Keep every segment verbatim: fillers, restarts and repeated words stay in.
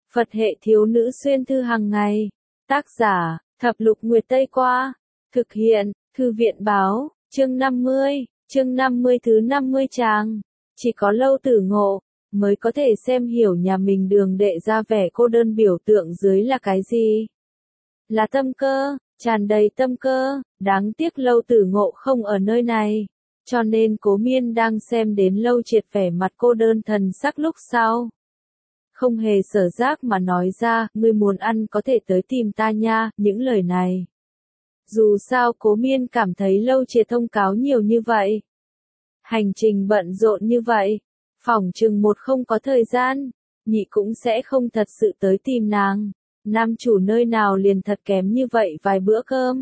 Phật hệ thiếu nữ xuyên thư hàng ngày. Tác giả, Thập Lục Nguyệt Tây Qua. Thực hiện, Thư viện Báo, chương năm mươi, chương năm mươi thứ năm mươi trang. Chỉ có Lâu Tử Ngộ, mới có thể xem hiểu nhà mình đường đệ ra vẻ cô đơn biểu tượng dưới là cái gì. Là tâm cơ, tràn đầy tâm cơ, đáng tiếc Lâu Tử Ngộ không ở nơi này. Cho nên Cố Miên đang xem đến Lâu Triệt vẻ mặt cô đơn thần sắc lúc sau. Không hề sở giác mà nói ra, ngươi muốn ăn có thể tới tìm ta nha, những lời này. Dù sao Cố Miên cảm thấy Lâu Triệt thông cáo nhiều như vậy. Hành trình bận rộn như vậy, phỏng chừng một không có thời gian, nhị cũng sẽ không thật sự tới tìm nàng. Nam chủ nơi nào liền thật kém như vậy vài bữa cơm.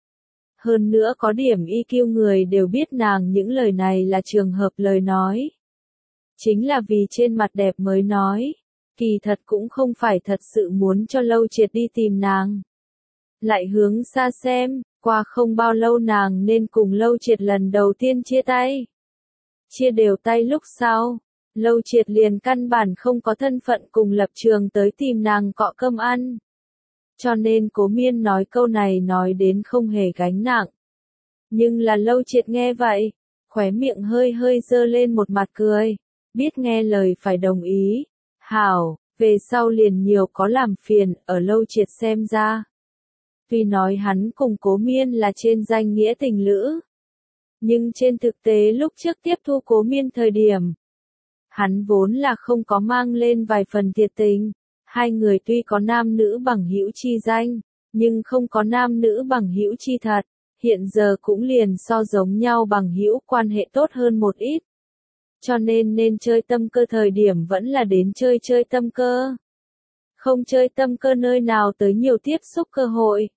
Hơn nữa có điểm i kiu người đều biết nàng những lời này là trường hợp lời nói. Chính là vì trên mặt đẹp mới nói, kỳ thật cũng không phải thật sự muốn cho Lâu Triệt đi tìm nàng. Lại hướng xa xem, qua không bao lâu nàng nên cùng Lâu Triệt lần đầu tiên chia tay. Chia đều tay lúc sau, Lâu Triệt liền căn bản không có thân phận cùng lập trường tới tìm nàng cọ cơm ăn. Cho nên Cố Miên nói câu này nói đến không hề gánh nặng. Nhưng là Lâu Triệt nghe vậy, khóe miệng hơi hơi dơ lên một mặt cười, biết nghe lời phải đồng ý. Hảo, về sau liền nhiều có làm phiền, ở Lâu Triệt xem ra. Tuy nói hắn cùng Cố Miên là trên danh nghĩa tình lữ, nhưng trên thực tế lúc trước tiếp thu Cố Miên thời điểm, hắn vốn là không có mang lên vài phần thiệt tình. Hai người tuy có nam nữ bằng hữu chi danh, nhưng không có nam nữ bằng hữu chi thật, hiện giờ cũng liền so giống nhau bằng hữu quan hệ tốt hơn một ít. Cho nên nên chơi tâm cơ thời điểm vẫn là đến chơi chơi tâm cơ. Không chơi tâm cơ nơi nào tới nhiều tiếp xúc cơ hội.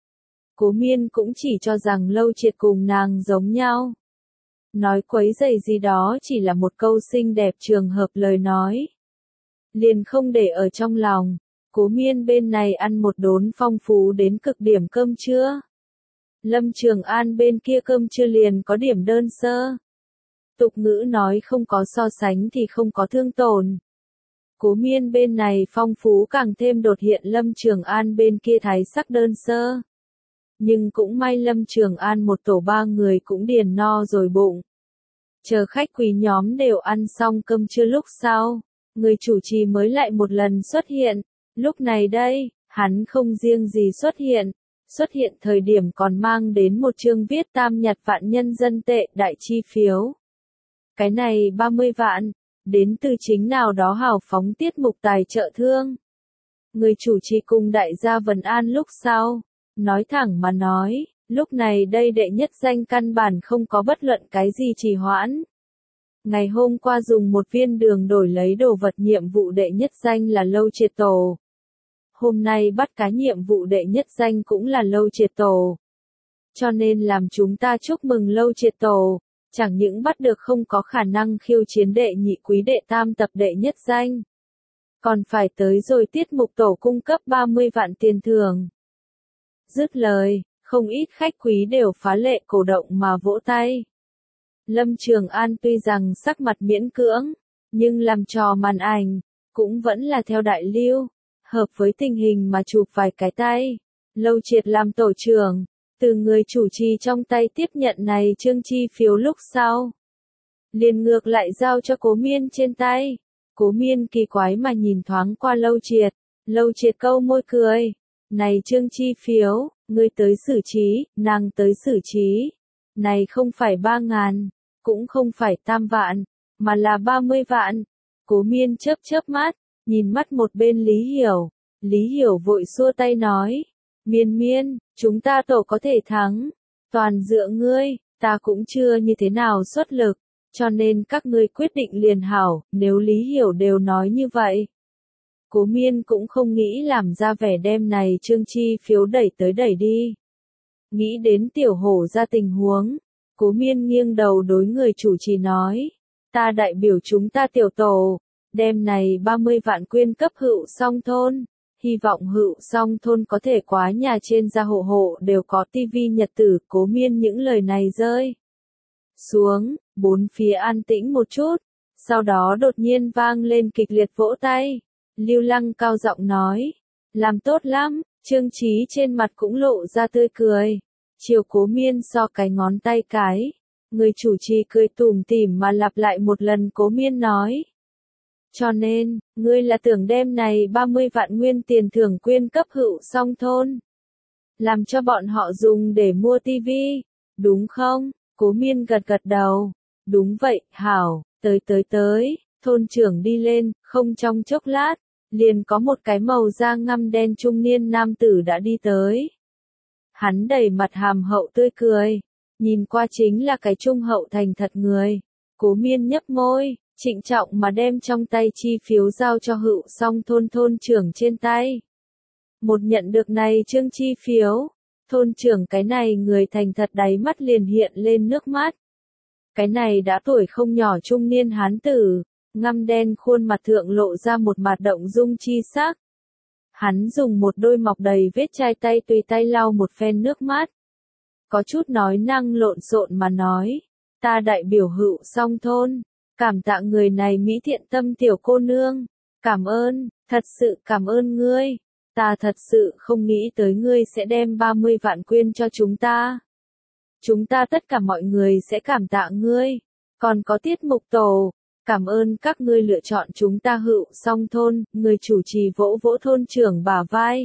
Cố Miên cũng chỉ cho rằng Lâu Triệt cùng nàng giống nhau. Nói quấy rầy gì đó chỉ là một câu xinh đẹp trường hợp lời nói. Liền không để ở trong lòng. Cố Miên bên này ăn một đốn phong phú đến cực điểm cơm trưa. Lâm Trường An bên kia cơm trưa liền có điểm đơn sơ. Tục ngữ nói không có so sánh thì không có thương tổn. Cố Miên bên này phong phú càng thêm đột hiện Lâm Trường An bên kia thái sắc đơn sơ. Nhưng cũng may Lâm Trường An một tổ ba người cũng điền no rồi bụng. Chờ khách quý nhóm đều ăn xong cơm trưa lúc sau, người chủ trì mới lại một lần xuất hiện. Lúc này đây, hắn không riêng gì xuất hiện, xuất hiện thời điểm còn mang đến một chương viết tam nhặt vạn nhân dân tệ đại chi phiếu. Cái này ba mươi vạn, đến từ chính nào đó hào phóng tiết mục tài trợ thương. Người chủ trì cùng đại gia Vân An lúc sau, nói thẳng mà nói, lúc này đây đệ nhất danh căn bản không có bất luận cái gì trì hoãn. Ngày hôm qua dùng một viên đường đổi lấy đồ vật nhiệm vụ đệ nhất danh là Lâu Triệt tổ. Hôm nay bắt cá nhiệm vụ đệ nhất danh cũng là Lâu Triệt tổ. Cho nên làm chúng ta chúc mừng Lâu Triệt tổ, chẳng những bắt được không có khả năng khiêu chiến đệ nhị quý đệ tam tập đệ nhất danh. Còn phải tới rồi tiết mục tổ cung cấp ba mươi vạn tiền thưởng. Dứt lời, không ít khách quý đều phá lệ cổ động mà vỗ tay. Lâm Trường An tuy rằng sắc mặt miễn cưỡng, nhưng làm trò màn ảnh, cũng vẫn là theo đại lưu, hợp với tình hình mà chụp vài cái tay. Lâu Triệt làm tổ trưởng, từ người chủ trì trong tay tiếp nhận này chương chi phiếu lúc sau. Liền ngược lại giao cho Cố Miên trên tay. Cố Miên kỳ quái mà nhìn thoáng qua Lâu Triệt, Lâu Triệt câu môi cười. Này chương chi phiếu, ngươi tới xử trí, nàng tới xử trí. Này không phải ba ngàn, cũng không phải tam vạn, mà là ba mươi vạn. Cố Miên chớp chớp mắt, nhìn mắt một bên Lý Hiểu. Lý Hiểu vội xua tay nói, Miên Miên, chúng ta tổ có thể thắng. Toàn dựa ngươi, ta cũng chưa như thế nào xuất lực, cho nên các ngươi quyết định liền hảo, nếu Lý Hiểu đều nói như vậy. Cố Miên cũng không nghĩ làm ra vẻ đem này chương chi phiếu đẩy tới đẩy đi. Nghĩ đến tiểu hổ ra tình huống, Cố Miên nghiêng đầu đối người chủ trì nói, ta đại biểu chúng ta tiểu tổ, đem này ba mươi vạn quyên cấp Hữu Song thôn, hy vọng Hữu Song thôn có thể quá nhà trên gia hộ hộ đều có tivi nhật tử. Cố Miên những lời này rơi xuống, bốn phía an tĩnh một chút, sau đó đột nhiên vang lên kịch liệt vỗ tay. Lưu Lăng cao giọng nói. Làm tốt lắm, Trương Chí trên mặt cũng lộ ra tươi cười. Chiều Cố Miên so cái ngón tay cái. Người chủ trì cười tủm tỉm mà lặp lại một lần. Cố Miên nói. Cho nên, ngươi là tưởng đem này ba mươi vạn nguyên tiền thưởng quyên cấp Hữu Song thôn. Làm cho bọn họ dùng để mua tivi, đúng không? Cố Miên gật gật đầu. Đúng vậy, hảo, tới tới tới, thôn trưởng đi lên, không trong chốc lát, liền có một cái màu da ngăm đen trung niên nam tử đã đi tới. Hắn đầy mặt hàm hậu tươi cười, nhìn qua chính là cái trung hậu thành thật người. Cố Miên nhấp môi, trịnh trọng mà đem trong tay chi phiếu giao cho Hữu Song thôn thôn trưởng trên tay. Một nhận được này trương chi phiếu, thôn trưởng cái này người thành thật đáy mắt liền hiện lên nước mắt. Cái này đã tuổi không nhỏ trung niên hán tử, ngăm đen khuôn mặt thượng lộ ra một mặt động dung chi sắc. Hắn dùng một đôi mọc đầy vết chai tay tùy tay lau một phen nước mắt. Có chút nói năng lộn xộn mà nói, ta đại biểu Hữu Song thôn, cảm tạ người này mỹ thiện tâm tiểu cô nương, cảm ơn, thật sự cảm ơn ngươi, ta thật sự không nghĩ tới ngươi sẽ đem ba mươi vạn quyên cho chúng ta. Chúng ta tất cả mọi người sẽ cảm tạ ngươi, còn có tiết mục tổ, cảm ơn các ngươi lựa chọn chúng ta Hữu Song thôn, người chủ trì vỗ vỗ thôn trưởng bả vai.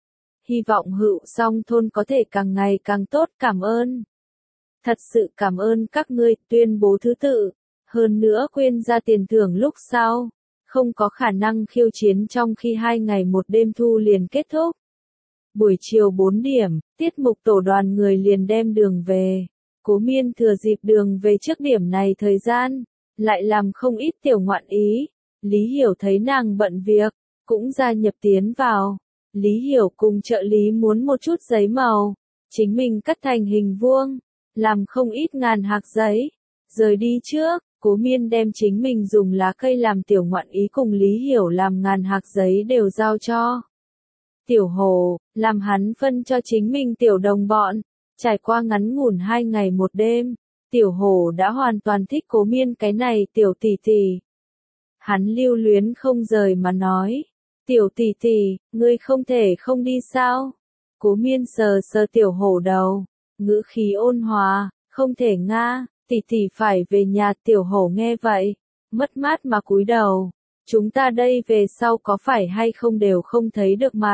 Hy vọng Hữu Song thôn có thể càng ngày càng tốt, cảm ơn. Thật sự cảm ơn các ngươi, tuyên bố thứ tự, hơn nữa quyên ra tiền thưởng lúc sau, không có khả năng khiêu chiến trong khi hai ngày một đêm thu liền kết thúc. Buổi chiều bốn điểm, tiết mục tổ đoàn người liền đem đường về. Cố Miên thừa dịp đường về trước điểm này thời gian, lại làm không ít tiểu ngoạn ý. Lý Hiểu thấy nàng bận việc, cũng gia nhập tiến vào. Lý Hiểu cùng trợ lý muốn một chút giấy màu, chính mình cắt thành hình vuông, làm không ít ngàn hạc giấy. Rời đi trước, Cố Miên đem chính mình dùng lá cây làm tiểu ngoạn ý cùng Lý Hiểu làm ngàn hạc giấy đều giao cho Tiểu Hồ, làm hắn phân cho chính mình tiểu đồng bọn. Trải qua ngắn ngủn hai ngày một đêm, Tiểu Hồ đã hoàn toàn thích Cố Miên cái này tiểu tỷ tỷ. Hắn lưu luyến không rời mà nói, tiểu tỷ tỷ, ngươi không thể không đi sao? Cố Miên sờ sờ Tiểu Hồ đầu, ngữ khí ôn hòa, không thể nga, tỷ tỷ phải về nhà. Tiểu Hồ nghe vậy, mất mát mà cúi đầu, chúng ta đây về sau có phải hay không đều không thấy được mặt.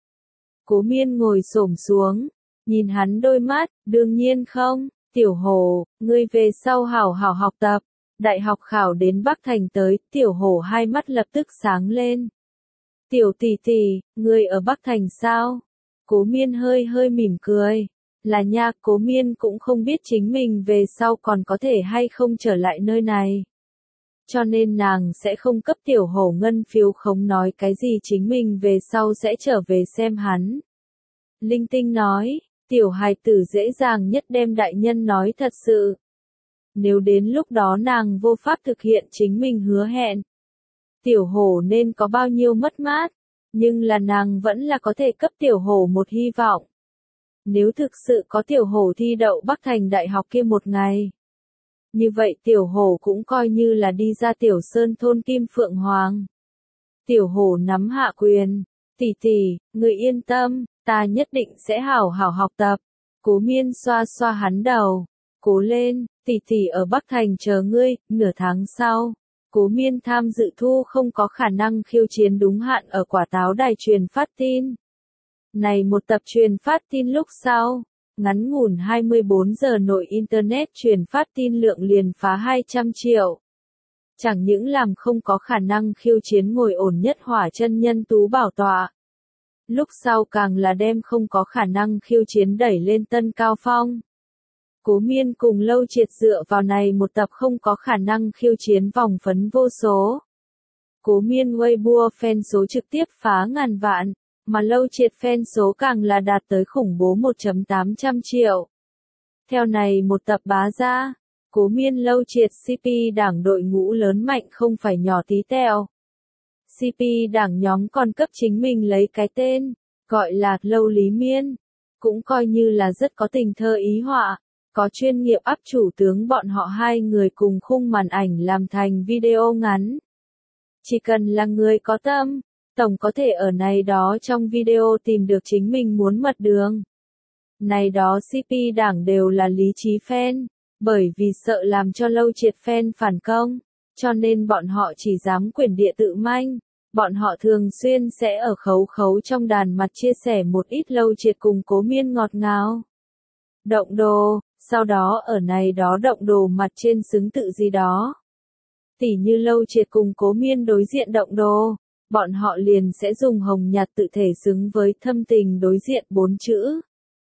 Cố Miên ngồi xổm xuống, nhìn hắn đôi mắt, đương nhiên không, Tiểu Hồ, ngươi về sau hảo hảo học tập, đại học khảo đến Bắc Thành tới. Tiểu Hồ hai mắt lập tức sáng lên. Tiểu tỷ tỷ, ngươi ở Bắc Thành sao? Cố Miên hơi hơi mỉm cười, là nha. Cố Miên cũng không biết chính mình về sau còn có thể hay không trở lại nơi này. Cho nên nàng sẽ không cấp Tiểu Hồ ngân phiếu khống nói cái gì chính mình về sau sẽ trở về xem hắn. Linh Tinh nói, tiểu hài tử dễ dàng nhất đem đại nhân nói thật sự. Nếu đến lúc đó nàng vô pháp thực hiện chính mình hứa hẹn, Tiểu Hồ nên có bao nhiêu mất mát, nhưng là nàng vẫn là có thể cấp Tiểu Hồ một hy vọng. Nếu thực sự có Tiểu Hồ thi đậu Bắc Thành Đại học kia một ngày, như vậy Tiểu Hồ cũng coi như là đi ra Tiểu Sơn thôn Kim Phượng Hoàng. Tiểu Hồ nắm hạ quyền, tỷ tỷ, người yên tâm, ta nhất định sẽ hảo hảo học tập. Cố Miên xoa xoa hắn đầu, cố lên, tỷ tỷ ở Bắc Thành chờ ngươi. Nửa tháng sau, Cố Miên tham dự thu không có khả năng khiêu chiến đúng hạn ở quả táo đài truyền phát tin. Này một tập truyền phát tin lúc sau, ngắn ngủn hai mươi bốn giờ nội Internet truyền phát tin lượng liền phá hai trăm triệu. Chẳng những làm không có khả năng khiêu chiến ngồi ổn nhất hỏa chân nhân tú bảo tọa. Lúc sau càng là đem không có khả năng khiêu chiến đẩy lên tân cao phong. Cố Miên cùng Lâu Triệt dựa vào này một tập không có khả năng khiêu chiến vòng phấn vô số. Cố Miên Weibo fan số trực tiếp phá ngàn vạn, mà Lâu Triệt fan số càng là đạt tới khủng bố một phẩy tám trăm triệu. Theo này một tập bá ra, Cố Miên Lâu Triệt xê pê đảng đội ngũ lớn mạnh không phải nhỏ tí tẹo. xê pê đảng nhóm còn cấp chính mình lấy cái tên, gọi là Lâu Lý Miên, cũng coi như là rất có tình thơ ý họa, có chuyên nghiệp áp chủ tướng bọn họ hai người cùng khung màn ảnh làm thành video ngắn. Chỉ cần là người có tâm, Tổng có thể ở này đó trong video tìm được chính mình muốn mật đường. Này đó xê pê đảng đều là lý trí fan, bởi vì sợ làm cho Lâu Triệt fan phản công, cho nên bọn họ chỉ dám quyền địa tự manh. Bọn họ thường xuyên sẽ ở khấu khấu trong đàn mặt chia sẻ một ít Lâu Triệt cùng Cố Miên ngọt ngào. Động đồ, sau đó ở này đó động đồ mặt trên xứng tự gì đó. Tỉ như Lâu Triệt cùng Cố Miên đối diện động đồ, bọn họ liền sẽ dùng hồng nhạt tự thể xứng với thâm tình đối diện bốn chữ.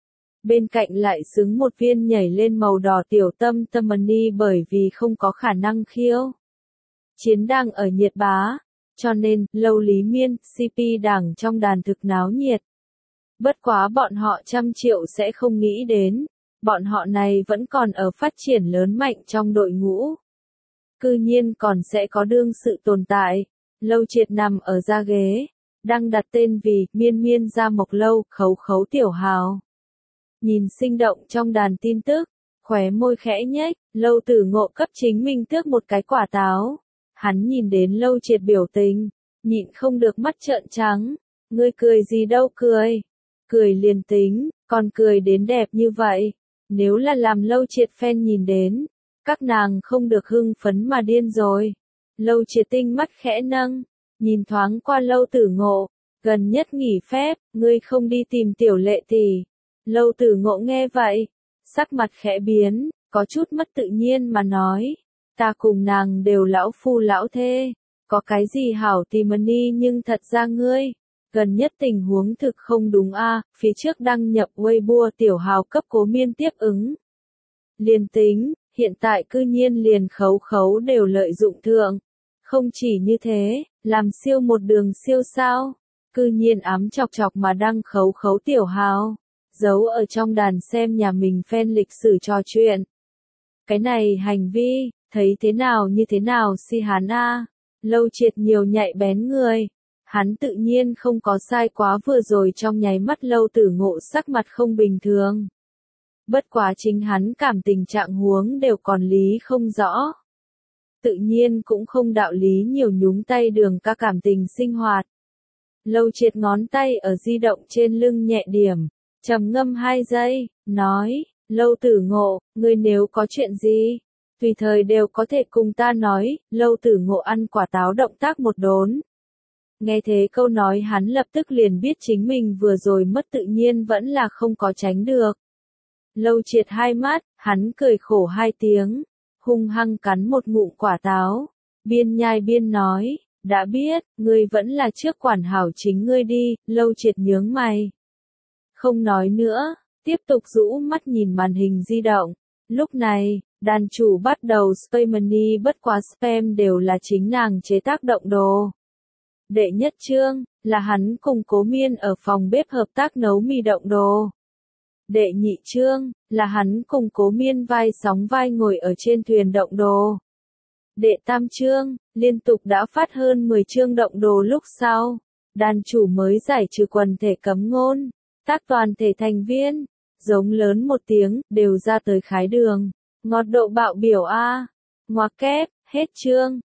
Bên cạnh lại xứng một viên nhảy lên màu đỏ tiểu tâm tâm money bởi vì không có khả năng khiêu. Chiến đang ở nhiệt bá, cho nên, Lâu Lý Miên, xê pê đảng trong đàn thực náo nhiệt. Bất quá bọn họ trăm triệu sẽ không nghĩ đến, bọn họ này vẫn còn ở phát triển lớn mạnh trong đội ngũ. Cư nhiên còn sẽ có đương sự tồn tại. Lâu Triệt nằm ở ra ghế, đang đặt tên vì Miên Miên Gia Mộc Lâu, khấu khấu tiểu hào. Nhìn sinh động trong đàn tin tức, khóe môi khẽ nhếch, Lâu Tử Ngộ cấp chính mình tước một cái quả táo. Hắn nhìn đến Lâu Triệt biểu tình, nhịn không được mắt trợn trắng. Ngươi cười gì đâu cười. Cười liền tính, còn cười đến đẹp như vậy. Nếu là làm Lâu Triệt fan nhìn đến, các nàng không được hưng phấn mà điên rồi. Lâu Triệt tinh mắt khẽ nâng, nhìn thoáng qua Lâu Tử Ngộ, gần nhất nghỉ phép, ngươi không đi tìm tiểu lệ tỷ. Lâu Tử Ngộ nghe vậy, sắc mặt khẽ biến, có chút mất tự nhiên mà nói, ta cùng nàng đều lão phu lão thê, có cái gì hảo tìm money nhưng thật ra ngươi, gần nhất tình huống thực không đúng a, à, phía trước đăng nhập Weibo tiểu hào cấp Cố Miên tiếp ứng. Liên tính, hiện tại cư nhiên liền khấu khấu đều lợi dụng thượng. Không chỉ như thế, làm siêu một đường siêu sao, cư nhiên ám chọc chọc mà đăng khấu khấu tiểu hào, giấu ở trong đàn xem nhà mình fan lịch sử trò chuyện. Cái này hành vi, thấy thế nào như thế nào si hắn a. Lâu Triệt nhiều nhạy bén người, hắn tự nhiên không có sai quá vừa rồi trong nháy mắt Lâu Tử Ngộ sắc mặt không bình thường. Bất quá chính hắn cảm tình trạng huống đều còn lý không rõ. Tự nhiên cũng không đạo lý nhiều nhúng tay đường ca cảm tình sinh hoạt. Lâu Triệt ngón tay ở di động trên lưng nhẹ điểm, trầm ngâm hai giây, nói, Lâu Tử Ngộ, ngươi nếu có chuyện gì, tùy thời đều có thể cùng ta nói. Lâu Tử Ngộ ăn quả táo động tác một đốn. Nghe thế câu nói hắn lập tức liền biết chính mình vừa rồi mất tự nhiên vẫn là không có tránh được. Lâu Triệt hai mắt, hắn cười khổ hai tiếng, hung hăng cắn một ngụm quả táo, biên nhai biên nói, đã biết, ngươi vẫn là trước quản hảo chính ngươi đi. Lâu Triệt nhướng mày, không nói nữa, tiếp tục rũ mắt nhìn màn hình di động. Lúc này, đàn chủ bắt đầu spam money, bất quá spam đều là chính nàng chế tác động đồ. Đệ nhất chương, là hắn cùng Cố Miên ở phòng bếp hợp tác nấu mì động đồ. Đệ nhị chương, là hắn cùng Cố Miên vai sóng vai ngồi ở trên thuyền động đồ. Đệ tam chương, liên tục đã phát hơn mười chương động đồ lúc sau, đàn chủ mới giải trừ quần thể cấm ngôn, tác toàn thể thành viên, giống lớn một tiếng, đều ra tới khái đường, ngọt độ bạo biểu a. Ngoặc kép, hết chương.